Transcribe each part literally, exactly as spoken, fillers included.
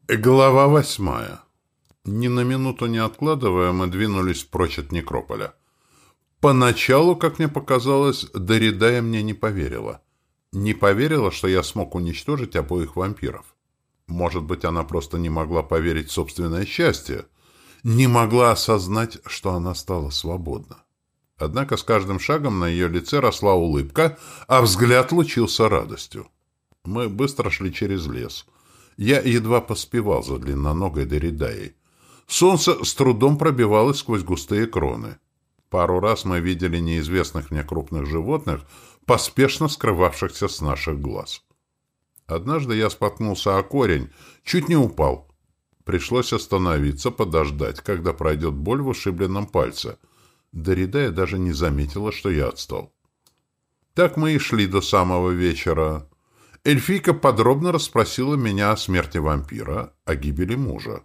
Глава восьмая. Ни на минуту не откладывая, мы двинулись прочь от некрополя. Поначалу, как мне показалось, Доридая мне не поверила. Не поверила, что я смог уничтожить обоих вампиров. Может быть, она просто не могла поверить в собственное счастье, не могла осознать, что она стала свободна. Однако с каждым шагом на ее лице росла улыбка, а взгляд лучился радостью. Мы быстро шли через лес. Я едва поспевал за длинноногой Доридаей. Солнце с трудом пробивалось сквозь густые кроны. Пару раз мы видели неизвестных мне крупных животных, поспешно скрывавшихся с наших глаз. Однажды я споткнулся о корень, чуть не упал. Пришлось остановиться, подождать, когда пройдет боль в ушибленном пальце. Доридая даже не заметила, что я отстал. Так мы и шли до самого вечера. Эльфийка подробно расспросила меня о смерти вампира, о гибели мужа.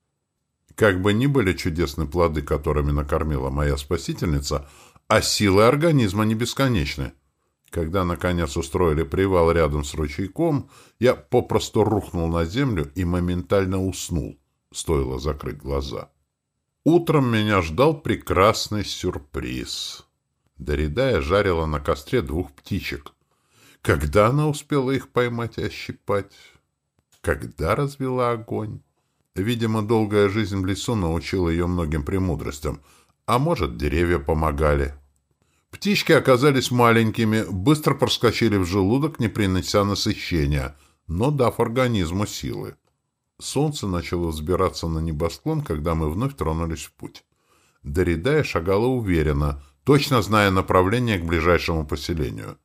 Как бы ни были чудесны плоды, которыми накормила моя спасительница, а силы организма не бесконечны. Когда, наконец, устроили привал рядом с ручейком, я попросту рухнул на землю и моментально уснул, стоило закрыть глаза. Утром меня ждал прекрасный сюрприз. Доридая жарила на костре двух птичек. Когда она успела их поймать и ощипать? Когда развела огонь? Видимо, долгая жизнь в лесу научила ее многим премудростям, а может, деревья помогали. Птички оказались маленькими, быстро проскочили в желудок, не принеся насыщения, но дав организму силы. Солнце начало взбираться на небосклон, когда мы вновь тронулись в путь. Доридая шагала уверенно, точно зная направление к ближайшему поселению.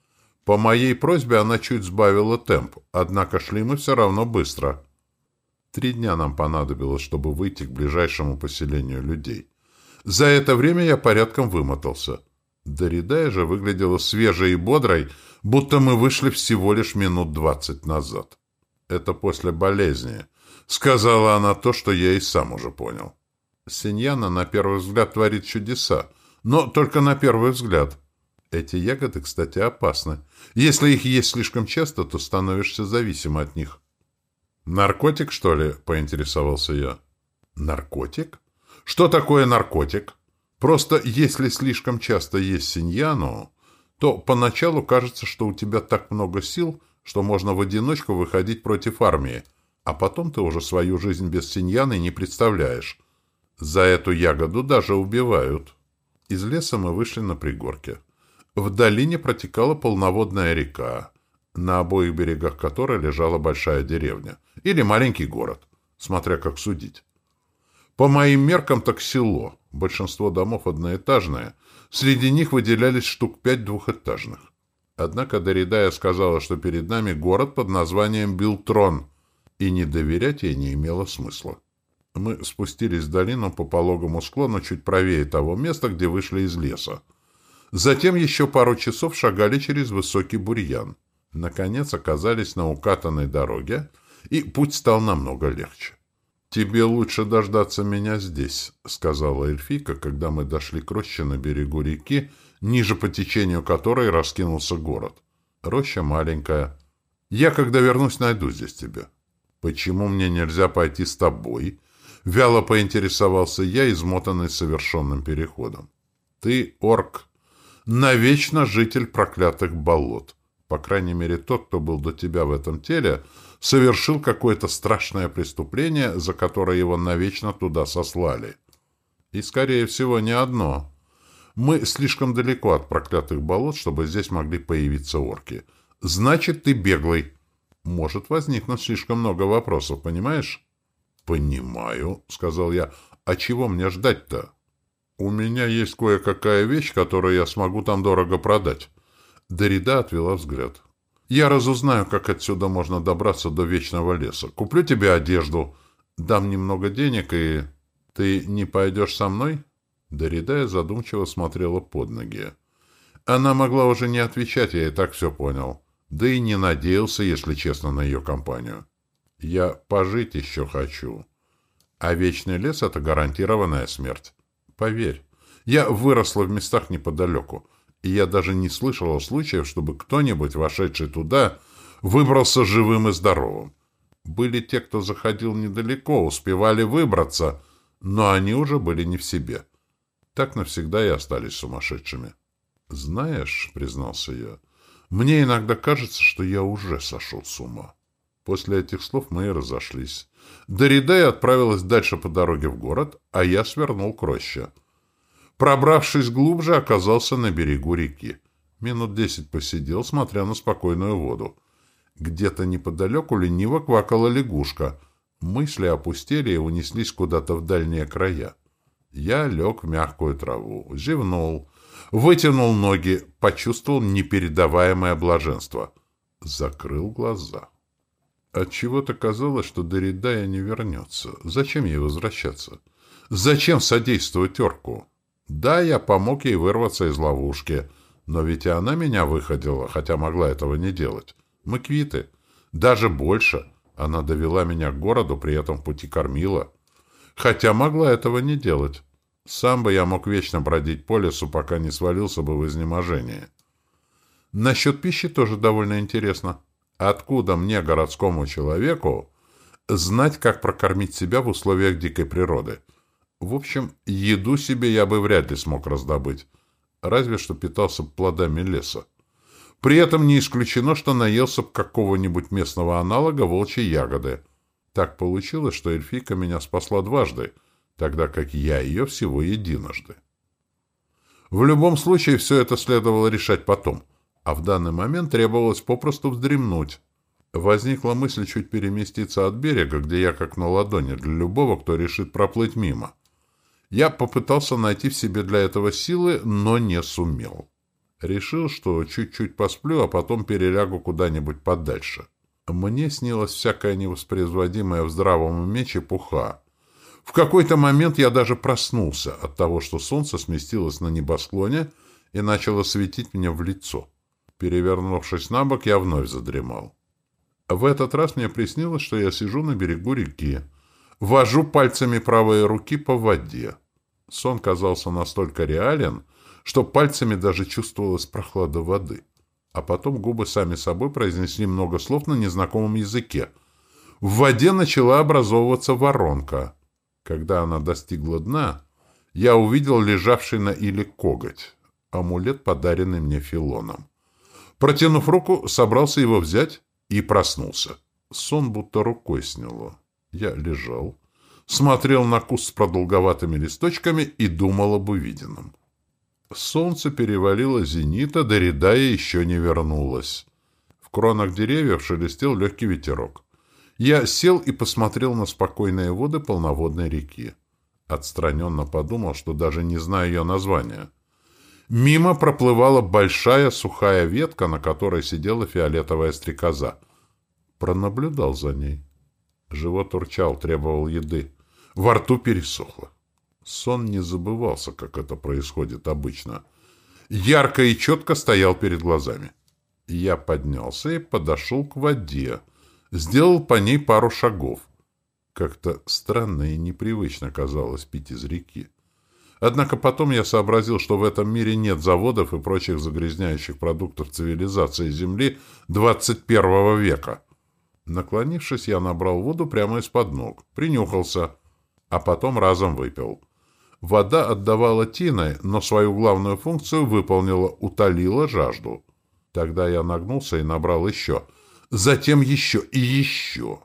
По моей просьбе она чуть сбавила темп, однако шли мы все равно быстро. Три дня нам понадобилось, чтобы выйти к ближайшему поселению людей. За это время я порядком вымотался. Доридая же выглядела свежей и бодрой, будто мы вышли всего лишь минут двадцать назад. «Это после болезни», — сказала она то, что я и сам уже понял. Синьяна на первый взгляд творит чудеса, но только на первый взгляд. Эти ягоды, кстати, опасны. Если их есть слишком часто, то становишься зависим от них. «Наркотик, что ли?» — поинтересовался я. «Наркотик? Что такое наркотик? Просто если слишком часто есть синьяну, то поначалу кажется, что у тебя так много сил, что можно в одиночку выходить против армии, а потом ты уже свою жизнь без синьяны не представляешь. За эту ягоду даже убивают». Из леса мы вышли на пригорке. В долине протекала полноводная река, на обоих берегах которой лежала большая деревня или маленький город, смотря как судить. По моим меркам так село, большинство домов одноэтажные, среди них выделялись штук пять двухэтажных. Однако Доридая сказала, что перед нами город под названием Билтрон, и не доверять ей не имело смысла. Мы спустились в долину по пологому склону чуть правее того места, где вышли из леса. Затем еще пару часов шагали через высокий бурьян. Наконец оказались на укатанной дороге, и путь стал намного легче. «Тебе лучше дождаться меня здесь», — сказала эльфийка, когда мы дошли к роще на берегу реки, ниже по течению которой раскинулся город. Роща маленькая. Я, когда вернусь, найду здесь тебя. «Почему мне нельзя пойти с тобой?» — вяло поинтересовался я, измотанный совершенным переходом. «Ты орк. Навечно житель проклятых болот. По крайней мере, тот, кто был до тебя в этом теле, совершил какое-то страшное преступление, за которое его навечно туда сослали. И, скорее всего, не одно. Мы слишком далеко от проклятых болот, чтобы здесь могли появиться орки. Значит, ты беглый. Может возникнуть слишком много вопросов, понимаешь?» «Понимаю», — сказал я. «А чего мне ждать-то?» «У меня есть кое-какая вещь, которую я смогу там дорого продать». Дорида отвела взгляд. «Я разузнаю, как отсюда можно добраться до Вечного леса. Куплю тебе одежду, дам немного денег, и... Ты не пойдешь со мной?» Дорида задумчиво смотрела под ноги. Она могла уже не отвечать, я и так все понял. Да и не надеялся, если честно, на ее компанию. «Я пожить еще хочу. А Вечный лес — это гарантированная смерть. Поверь, я выросла в местах неподалеку, и я даже не слышала случаев, чтобы кто-нибудь, вошедший туда, выбрался живым и здоровым. Были те, кто заходил недалеко, успевали выбраться, но они уже были не в себе. Так навсегда и остались сумасшедшими. «Знаешь, — признался я, — мне иногда кажется, что я уже сошел с ума». После этих слов мы и разошлись. Доридай отправилась дальше по дороге в город, а я свернул к роще. Пробравшись глубже, оказался на берегу реки. Минут десять посидел, смотря на спокойную воду. Где-то неподалеку лениво квакала лягушка. Мысли опустели и унеслись куда-то в дальние края. Я лег в мягкую траву, зевнул, вытянул ноги, почувствовал непередаваемое блаженство. Закрыл глаза. Отчего-то казалось, что Доридая не вернется. Зачем ей возвращаться? Зачем содействовать орку? Да, я помог ей вырваться из ловушки, но ведь и она меня выходила, хотя могла этого не делать. Мы квиты. Даже больше. Она довела меня к городу, при этом в пути кормила. Хотя могла этого не делать. Сам бы я мог вечно бродить по лесу, пока не свалился бы в изнеможение. Насчет пищи тоже довольно интересно. Откуда мне, городскому человеку, знать, как прокормить себя в условиях дикой природы? В общем, еду себе я бы вряд ли смог раздобыть. Разве что питался плодами леса. При этом не исключено, что наелся б какого-нибудь местного аналога волчьей ягоды. Так получилось, что эльфийка меня спасла дважды, тогда как я ее всего единожды. В любом случае, все это следовало решать потом, а в данный момент требовалось попросту вздремнуть. Возникла мысль чуть переместиться от берега, где я как на ладони для любого, кто решит проплыть мимо. Я попытался найти в себе для этого силы, но не сумел. Решил, что чуть-чуть посплю, а потом перелягу куда-нибудь подальше. Мне снилось всякое невоспроизводимое в здравом уме чепуха. В какой-то момент я даже проснулся от того, что солнце сместилось на небосклоне и начало светить мне в лицо. Перевернувшись на бок, я вновь задремал. В этот раз мне приснилось, что я сижу на берегу реки, вожу пальцами правой руки по воде. Сон казался настолько реален, что пальцами даже чувствовалась прохлада воды. А потом губы сами собой произнесли много слов на незнакомом языке. В воде начала образовываться воронка. Когда она достигла дна, я увидел лежавший на иле коготь, амулет, подаренный мне Филоном. Протянув руку, собрался его взять и проснулся. Сон будто рукой сняло. Я лежал, смотрел на куст с продолговатыми листочками и думал об увиденном. Солнце перевалило зенита, Доридая еще не вернулась. В кронах деревьев шелестел легкий ветерок. Я сел и посмотрел на спокойные воды полноводной реки. Отстраненно подумал, что даже не знаю ее названия. Мимо проплывала большая сухая ветка, на которой сидела фиолетовая стрекоза. Пронаблюдал за ней. Живот урчал, требовал еды. Во рту пересохло. Сон не забывался, как это происходит обычно. Ярко и четко стоял перед глазами. Я поднялся и подошел к воде. Сделал по ней пару шагов. Как-то странно и непривычно казалось пить из реки. Однако потом я сообразил, что в этом мире нет заводов и прочих загрязняющих продуктов цивилизации Земли двадцать первого века. Наклонившись, я набрал воду прямо из-под ног, принюхался, а потом разом выпил. Вода отдавала тиной, но свою главную функцию выполнила, утолила жажду. Тогда я нагнулся и набрал еще. Затем еще и еще.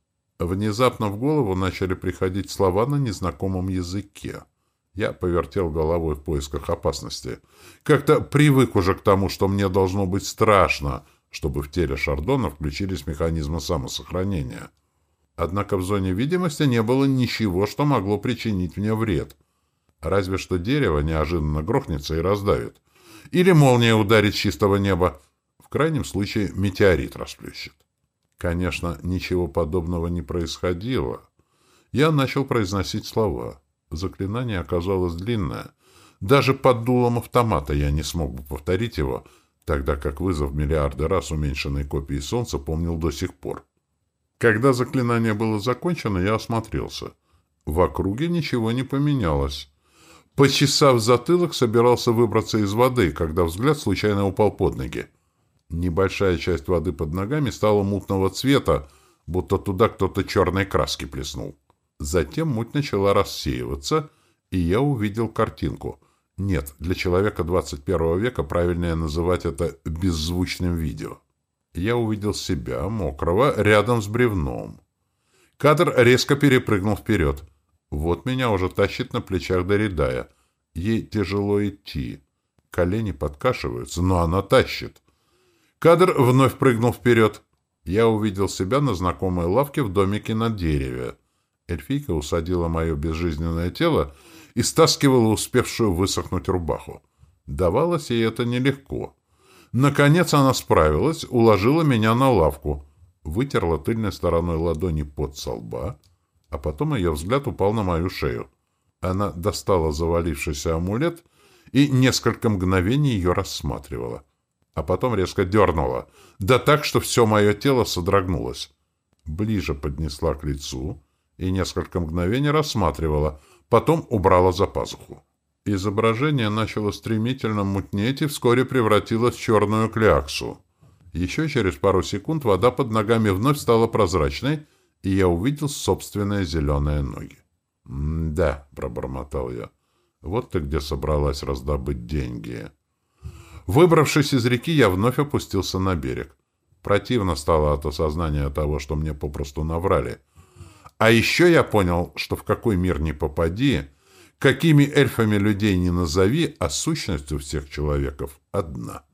Внезапно в голову начали приходить слова на незнакомом языке. Я повертел головой в поисках опасности. Как-то привык уже к тому, что мне должно быть страшно, чтобы в теле Шардона включились механизмы самосохранения. Однако в зоне видимости не было ничего, что могло причинить мне вред. Разве что дерево неожиданно грохнется и раздавит. Или молния ударит с чистого неба. В крайнем случае метеорит расплющит. Конечно, ничего подобного не происходило. Я начал произносить слова. Заклинание оказалось длинное. Даже под дулом автомата я не смог бы повторить его, тогда как вызов миллиарды раз уменьшенной копии Солнца помнил до сих пор. Когда заклинание было закончено, я осмотрелся. В округе ничего не поменялось. Почесав затылок, собирался выбраться из воды, когда взгляд случайно упал под ноги. Небольшая часть воды под ногами стала мутного цвета, будто туда кто-то черной краски плеснул. Затем муть начала рассеиваться, и я увидел картинку. Нет, для человека двадцать первого века правильнее называть это беззвучным видео. Я увидел себя, мокрого, рядом с бревном. Кадр резко перепрыгнул вперед. Вот меня уже тащит на плечах Доридая. Ей тяжело идти. Колени подкашиваются, но она тащит. Кадр вновь прыгнул вперед. Я увидел себя на знакомой лавке в домике на дереве. Эльфийка усадила мое безжизненное тело и стаскивала успевшую высохнуть рубаху. Давалось ей это нелегко. Наконец она справилась, уложила меня на лавку, вытерла тыльной стороной ладони пот со лба, а потом ее взгляд упал на мою шею. Она достала завалившийся амулет и несколько мгновений ее рассматривала, а потом резко дернула, да так, что все мое тело содрогнулось. Ближе поднесла к лицу и несколько мгновений рассматривала, потом убрала за пазуху. Изображение начало стремительно мутнеть и вскоре превратилось в черную кляксу. Еще через пару секунд вода под ногами вновь стала прозрачной, и я увидел собственные зеленые ноги. «Да», — пробормотал я, — «вот ты где собралась раздобыть деньги». Выбравшись из реки, я вновь опустился на берег. Противно стало от осознания того, что мне попросту наврали. А еще я понял, что в какой мир ни попади, какими эльфами людей ни назови, а сущность у всех человеков одна.